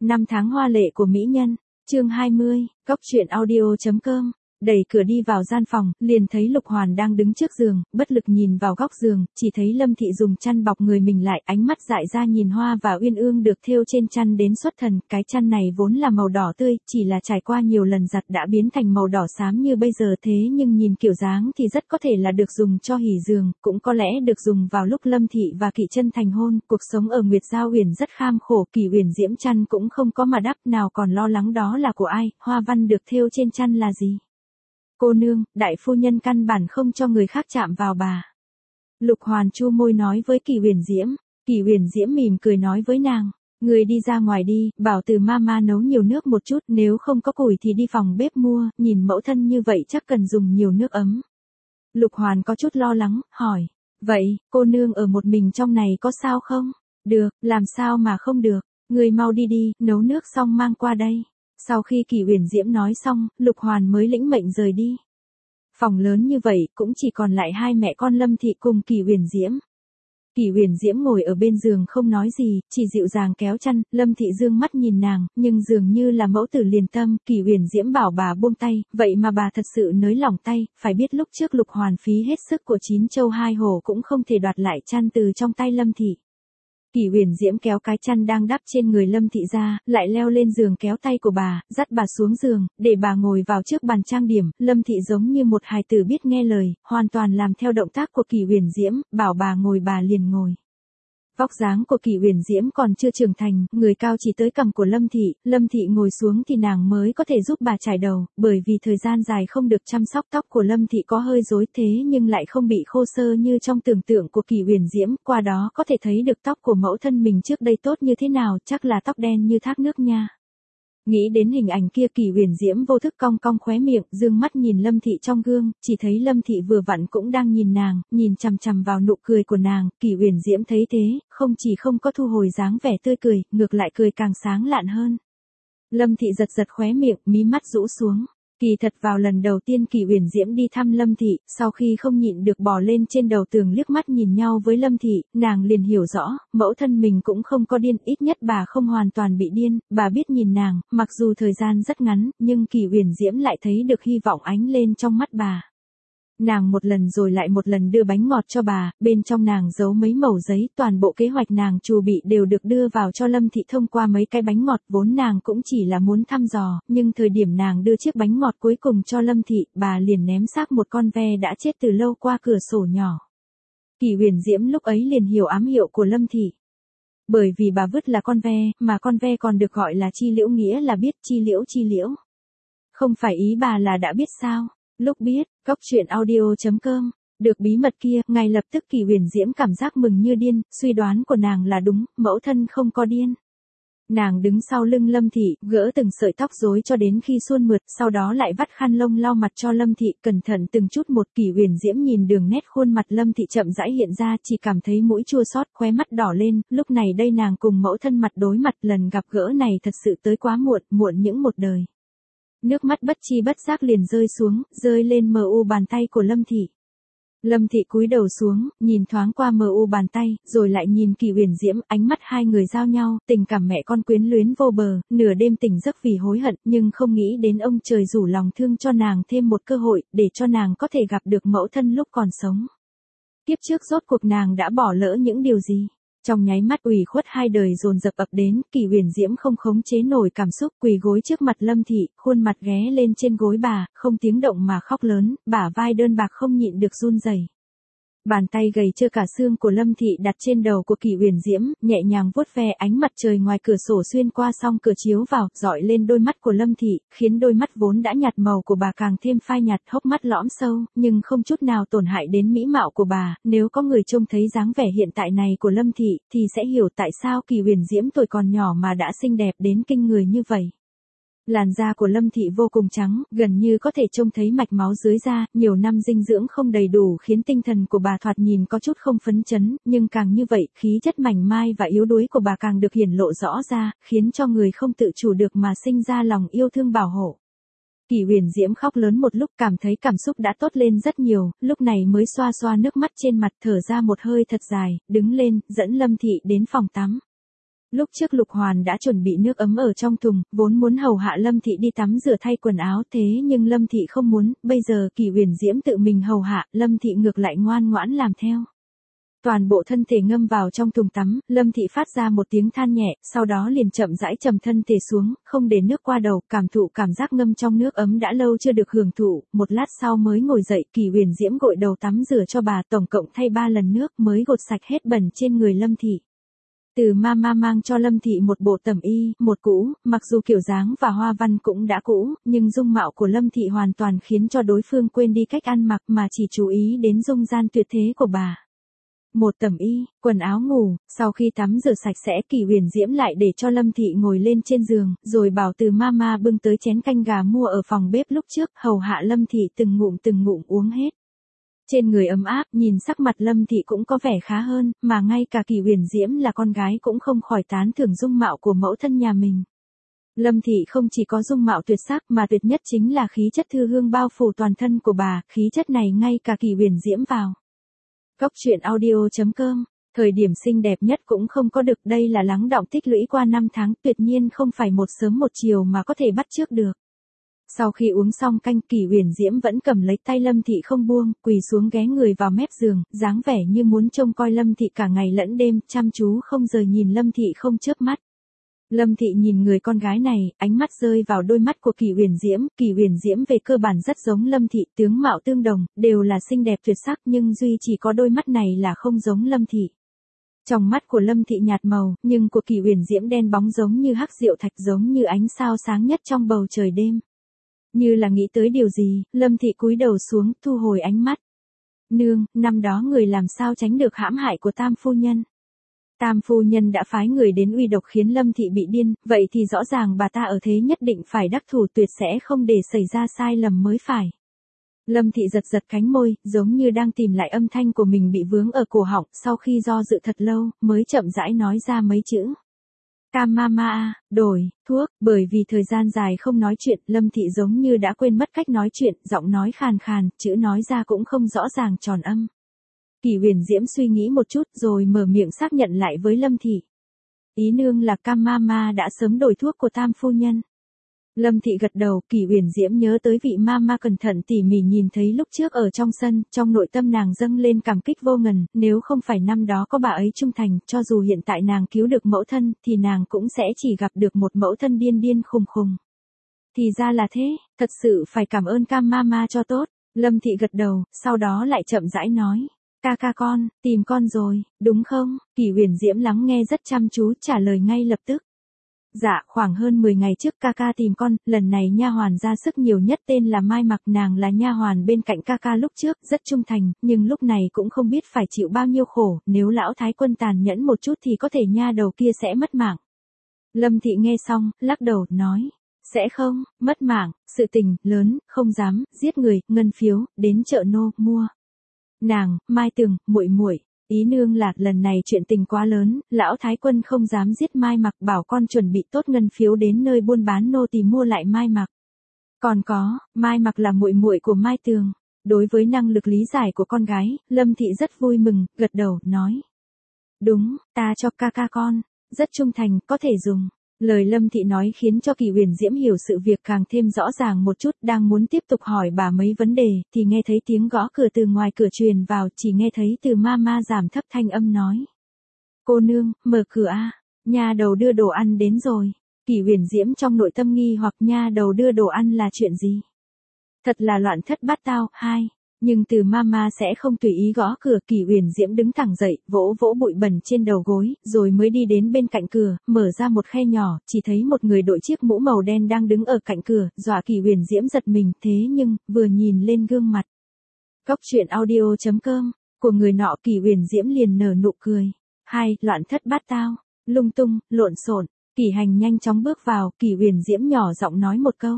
Năm tháng hoa lệ của mỹ nhân, chương 20, Cóc truyện audio.com. Đẩy cửa đi vào gian phòng, liền thấy Lục Hoàn đang đứng trước giường, bất lực nhìn vào góc giường, chỉ thấy Lâm Thị dùng chăn bọc người mình lại, ánh mắt dại ra nhìn hoa và uyên ương được thêu trên chăn đến xuất thần. Cái chăn này vốn là màu đỏ tươi, chỉ là trải qua nhiều lần giặt đã biến thành màu đỏ xám như bây giờ, thế nhưng nhìn kiểu dáng thì rất có thể là được dùng cho hỉ giường, cũng có lẽ được dùng vào lúc Lâm Thị và Kỷ Chân thành hôn. Cuộc sống ở Nguyệt Giao Uyển rất kham khổ, Kỷ Uyển Diễm chăn cũng không có mà đắp, nào còn lo lắng đó là của ai, hoa văn được thêu trên chăn là gì. Cô nương, đại phu nhân căn bản không cho người khác chạm vào bà. Lục Hoàn chu môi nói với Kỷ Uyển Diễm. Kỷ Uyển Diễm mỉm cười nói với nàng, người đi ra ngoài đi, bảo từ mama nấu nhiều nước một chút, nếu không có củi thì đi phòng bếp mua, nhìn mẫu thân như vậy chắc cần dùng nhiều nước ấm. Lục Hoàn có chút lo lắng, hỏi, vậy, cô nương ở một mình trong này có sao không? Được, làm sao mà không được, người mau đi đi, nấu nước xong mang qua đây. Sau khi Kỷ Uyển Diễm nói xong, Lục Hoàn mới lĩnh mệnh rời đi. Phòng lớn như vậy, cũng chỉ còn lại hai mẹ con Lâm Thị cùng Kỷ Uyển Diễm. Kỷ Uyển Diễm ngồi ở bên giường không nói gì, chỉ dịu dàng kéo chăn. Lâm Thị dương mắt nhìn nàng, nhưng dường như là mẫu tử liền tâm. Kỷ Uyển Diễm bảo bà buông tay, vậy mà bà thật sự nới lỏng tay. Phải biết lúc trước Lục Hoàn phí hết sức của 9 châu 2 hổ cũng không thể đoạt lại chăn từ trong tay Lâm Thị. Kỷ Uyển Diễm kéo cái chăn đang đắp trên người Lâm Thị ra, lại leo lên giường kéo tay của bà, dắt bà xuống giường, để bà ngồi vào trước bàn trang điểm. Lâm Thị giống như một hài tử biết nghe lời, hoàn toàn làm theo động tác của Kỷ Uyển Diễm, bảo bà ngồi bà liền ngồi. Vóc dáng của Kỷ Uyển Diễm còn chưa trưởng thành, người cao chỉ tới cằm của Lâm Thị ngồi xuống thì nàng mới có thể giúp bà chải đầu, bởi vì thời gian dài không được chăm sóc tóc của Lâm Thị có hơi rối thế nhưng lại không bị khô xơ như trong tưởng tượng của Kỷ Uyển Diễm, qua đó có thể thấy được tóc của mẫu thân mình trước đây tốt như thế nào, chắc là tóc đen như thác nước nha. Nghĩ đến hình ảnh kia, Kỷ Uyển Diễm vô thức cong cong khóe miệng, dương mắt nhìn Lâm Thị trong gương, chỉ thấy Lâm Thị vừa vặn cũng đang nhìn nàng, nhìn chằm chằm vào nụ cười của nàng. Kỷ Uyển Diễm thấy thế, không chỉ không có thu hồi dáng vẻ tươi cười, ngược lại cười càng sáng lạn hơn. Lâm Thị giật giật khóe miệng, mí mắt rũ xuống. Kỳ thật vào lần đầu tiên Kỷ Uyển Diễm đi thăm Lâm Thị, sau khi không nhịn được bò lên trên đầu tường liếc mắt nhìn nhau với Lâm Thị, nàng liền hiểu rõ, mẫu thân mình cũng không có điên, ít nhất bà không hoàn toàn bị điên, bà biết nhìn nàng, mặc dù thời gian rất ngắn, nhưng Kỷ Uyển Diễm lại thấy được hy vọng ánh lên trong mắt bà. Nàng một lần rồi lại một lần đưa bánh ngọt cho bà, bên trong nàng giấu mấy mẩu giấy, toàn bộ kế hoạch nàng chuẩn bị đều được đưa vào cho Lâm Thị thông qua mấy cái bánh ngọt, vốn nàng cũng chỉ là muốn thăm dò, nhưng thời điểm nàng đưa chiếc bánh ngọt cuối cùng cho Lâm Thị, bà liền ném xác một con ve đã chết từ lâu qua cửa sổ nhỏ. Kỷ Uyển Diễm lúc ấy liền hiểu ám hiệu của Lâm Thị. Bởi vì bà vứt là con ve, mà con ve còn được gọi là chi liễu, nghĩa là biết chi liễu. Không phải ý bà là đã biết sao? Lúc biết, Cóc truyện audio.com, được bí mật kia, ngay lập tức Kỷ Uyển Diễm cảm giác mừng như điên, suy đoán của nàng là đúng, mẫu thân không có điên. Nàng đứng sau lưng Lâm Thị, gỡ từng sợi tóc rối cho đến khi suôn mượt, sau đó lại vắt khăn lông lau mặt cho Lâm Thị, cẩn thận từng chút một. Kỷ Uyển Diễm nhìn đường nét khuôn mặt Lâm Thị chậm rãi hiện ra, chỉ cảm thấy mũi chua xót, khóe mắt đỏ lên, lúc này đây nàng cùng mẫu thân mặt đối mặt, lần gặp gỡ này thật sự tới quá muộn, muộn những một đời. Nước mắt bất chi bất giác liền rơi xuống, rơi lên mờ u bàn tay của Lâm Thị. Lâm Thị cúi đầu xuống, nhìn thoáng qua mờ u bàn tay, rồi lại nhìn Kỷ Uyển Diễm, ánh mắt hai người giao nhau, tình cảm mẹ con quyến luyến vô bờ, nửa đêm tỉnh giấc vì hối hận, nhưng không nghĩ đến ông trời rủ lòng thương cho nàng thêm một cơ hội, để cho nàng có thể gặp được mẫu thân lúc còn sống. Kiếp trước rốt cuộc nàng đã bỏ lỡ những điều gì? Trong nháy mắt ủy khuất hai đời dồn dập ập đến, Kỷ Uyển Diễm không khống chế nổi cảm xúc, quỳ gối trước mặt Lâm Thị, khuôn mặt ghé lên trên gối bà, không tiếng động mà khóc lớn, bả vai đơn bạc không nhịn được run rẩy. Bàn tay gầy trơ cả xương của Lâm Thị đặt trên đầu của Kỷ Uyển Diễm, nhẹ nhàng vuốt ve. Ánh mặt trời ngoài cửa sổ xuyên qua song cửa chiếu vào, dọi lên đôi mắt của Lâm Thị, khiến đôi mắt vốn đã nhạt màu của bà càng thêm phai nhạt, hốc mắt lõm sâu, nhưng không chút nào tổn hại đến mỹ mạo của bà. Nếu có người trông thấy dáng vẻ hiện tại này của Lâm Thị, thì sẽ hiểu tại sao Kỷ Uyển Diễm tuổi còn nhỏ mà đã xinh đẹp đến kinh người như vậy. Làn da của Lâm Thị vô cùng trắng, gần như có thể trông thấy mạch máu dưới da, nhiều năm dinh dưỡng không đầy đủ khiến tinh thần của bà thoạt nhìn có chút không phấn chấn, nhưng càng như vậy, khí chất mảnh mai và yếu đuối của bà càng được hiển lộ rõ ra, khiến cho người không tự chủ được mà sinh ra lòng yêu thương bảo hộ. Kỷ Uyển Diễm khóc lớn một lúc, cảm thấy cảm xúc đã tốt lên rất nhiều, lúc này mới xoa xoa nước mắt trên mặt, thở ra một hơi thật dài, đứng lên, dẫn Lâm Thị đến phòng tắm. Lúc trước Lục Hoàn đã chuẩn bị nước ấm ở trong thùng, vốn muốn hầu hạ Lâm Thị đi tắm rửa thay quần áo thế nhưng Lâm Thị không muốn, bây giờ Kỳ Huyền Diễm tự mình hầu hạ, Lâm Thị ngược lại ngoan ngoãn làm theo. Toàn bộ thân thể ngâm vào trong thùng tắm, Lâm Thị phát ra một tiếng than nhẹ, sau đó liền chậm rãi trầm thân thể xuống, không để nước qua đầu, cảm thụ cảm giác ngâm trong nước ấm đã lâu chưa được hưởng thụ, một lát sau mới ngồi dậy, Kỳ Huyền Diễm gội đầu tắm rửa cho bà, tổng cộng thay 3 lần nước mới gột sạch hết bẩn trên người Lâm Thị. Từ mama mang cho Lâm Thị một bộ tẩm y, một cũ, mặc dù kiểu dáng và hoa văn cũng đã cũ, nhưng dung mạo của Lâm Thị hoàn toàn khiến cho đối phương quên đi cách ăn mặc mà chỉ chú ý đến dung nhan tuyệt thế của bà. Một tẩm y, quần áo ngủ, sau khi tắm rửa sạch sẽ Kỳ Huyền Diễm lại để cho Lâm Thị ngồi lên trên giường, rồi bảo từ mama bưng tới chén canh gà mua ở phòng bếp lúc trước, hầu hạ Lâm Thị từng ngụm uống hết. Trên người ấm áp, nhìn sắc mặt Lâm Thị cũng có vẻ khá hơn, mà ngay cả Kỳ Huyền Diễm là con gái cũng không khỏi tán thưởng dung mạo của mẫu thân nhà mình. Lâm Thị không chỉ có dung mạo tuyệt sắc mà tuyệt nhất chính là khí chất thư hương bao phủ toàn thân của bà, khí chất này ngay cả Kỳ Huyền Diễm vào. Góc truyện audio.com, thời điểm xinh đẹp nhất cũng không có được, đây là lắng đọng tích lũy qua 5 tháng, tuyệt nhiên không phải một sớm một chiều mà có thể bắt chước được. Sau khi uống xong canh, Kỳ Huyền Diễm vẫn cầm lấy tay Lâm Thị không buông, quỳ xuống ghé người vào mép giường, dáng vẻ như muốn trông coi Lâm Thị cả ngày lẫn đêm, chăm chú không rời nhìn Lâm Thị không chớp mắt. Lâm Thị nhìn người con gái này, ánh mắt rơi vào đôi mắt của Kỳ Huyền Diễm về cơ bản rất giống Lâm Thị, tướng mạo tương đồng, đều là xinh đẹp tuyệt sắc nhưng duy chỉ có đôi mắt này là không giống Lâm Thị. Trong mắt của Lâm Thị nhạt màu, nhưng của Kỳ Huyền Diễm đen bóng giống như hắc diệu thạch, giống như ánh sao sáng nhất trong bầu trời đêm. Như là nghĩ tới điều gì, Lâm Thị cúi đầu xuống, thu hồi ánh mắt. Nương, năm đó người làm sao tránh được hãm hại của Tam phu nhân? Tam phu nhân đã phái người đến uy độc khiến Lâm Thị bị điên, vậy thì rõ ràng bà ta ở thế nhất định phải đắc thủ, tuyệt sẽ không để xảy ra sai lầm mới phải. Lâm Thị giật giật cánh môi, giống như đang tìm lại âm thanh của mình bị vướng ở cổ họng, sau khi do dự thật lâu, mới chậm rãi nói ra mấy chữ. Cam mama, đổi, thuốc, bởi vì thời gian dài không nói chuyện, Lâm Thị giống như đã quên mất cách nói chuyện, giọng nói khàn khàn, chữ nói ra cũng không rõ ràng tròn âm. Kỳ Huyền Diễm suy nghĩ một chút rồi mở miệng xác nhận lại với Lâm Thị. Ý nương là Cam mama đã sớm đổi thuốc của Tam phu nhân. Lâm Thị gật đầu, Kỳ Huyền Diễm nhớ tới vị mama cẩn thận tỉ mỉ nhìn thấy lúc trước ở trong sân, trong nội tâm nàng dâng lên cảm kích vô ngần, nếu không phải năm đó có bà ấy trung thành, cho dù hiện tại nàng cứu được mẫu thân, thì nàng cũng sẽ chỉ gặp được một mẫu thân điên điên khùng khùng. Thì ra là thế, thật sự phải cảm ơn Cam mama cho tốt. Lâm Thị gật đầu, sau đó lại chậm rãi nói. Ca con, tìm con rồi, đúng không? Kỳ Huyền Diễm lắng nghe rất chăm chú, trả lời ngay lập tức. Dạ, khoảng hơn 10 ngày trước ca tìm con, lần này nha hoàn ra sức nhiều nhất tên là Mai Mặc, nàng là nha hoàn bên cạnh ca lúc trước, rất trung thành, nhưng lúc này cũng không biết phải chịu bao nhiêu khổ, nếu lão thái quân tàn nhẫn một chút thì có thể nha đầu kia sẽ mất mạng. Lâm Thị nghe xong, lắc đầu, nói, sẽ không, mất mạng, sự tình, lớn, không dám, giết người, ngân phiếu, đến chợ nô, mua. Nàng, Mai Tường, muội, ý nương là lần này chuyện tình quá lớn, lão thái quân không dám giết Mai Mặc, bảo con chuẩn bị tốt ngân phiếu đến nơi buôn bán nô tỳ mua lại Mai Mặc. Còn có, Mai Mặc là muội của Mai Tường. Đối với năng lực lý giải của con gái, Lâm Thị rất vui mừng, gật đầu, nói. Đúng, ta cho ca con, rất trung thành, có thể dùng. Lời Lâm Thị nói khiến cho Kỳ Huyền Diễm hiểu sự việc càng thêm rõ ràng một chút, đang muốn tiếp tục hỏi bà mấy vấn đề, thì nghe thấy tiếng gõ cửa từ ngoài cửa truyền vào, chỉ nghe thấy từ mama giảm thấp thanh âm nói. Cô nương, mở cửa a, nha đầu đưa đồ ăn đến rồi. Kỳ Huyền Diễm trong nội tâm nghi hoặc nha đầu đưa đồ ăn là chuyện gì? Thật là loạn thất bát tao, hai. Nhưng từ mama sẽ không tùy ý gõ cửa, Kỳ Huyền Diễm đứng thẳng dậy, vỗ bụi bẩn trên đầu gối, rồi mới đi đến bên cạnh cửa, mở ra một khe nhỏ, chỉ thấy một người đội chiếc mũ màu đen đang đứng ở cạnh cửa, dọa Kỳ Huyền Diễm giật mình, thế nhưng, vừa nhìn lên gương mặt. Góc truyện audio.com, của người nọ Kỳ Huyền Diễm liền nở nụ cười. Hai, loạn thất bát tao, lung tung, lộn xộn. Kỳ Hành nhanh chóng bước vào, Kỳ Huyền Diễm nhỏ giọng nói một câu.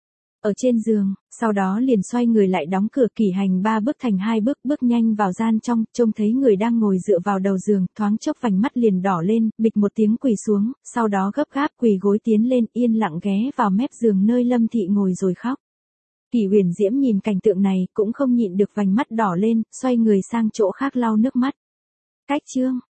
Ở trên giường, sau đó liền xoay người lại đóng cửa. Kỳ Hành 3 bước thành 2 bước, bước nhanh vào gian trong, trông thấy người đang ngồi dựa vào đầu giường, thoáng chốc vành mắt liền đỏ lên, bịch một tiếng quỳ xuống, sau đó gấp gáp quỳ gối tiến lên, yên lặng ghé vào mép giường nơi Lâm Thị ngồi rồi khóc. Kỳ Huyền Diễm nhìn cảnh tượng này, cũng không nhịn được vành mắt đỏ lên, xoay người sang chỗ khác lau nước mắt. Cách chương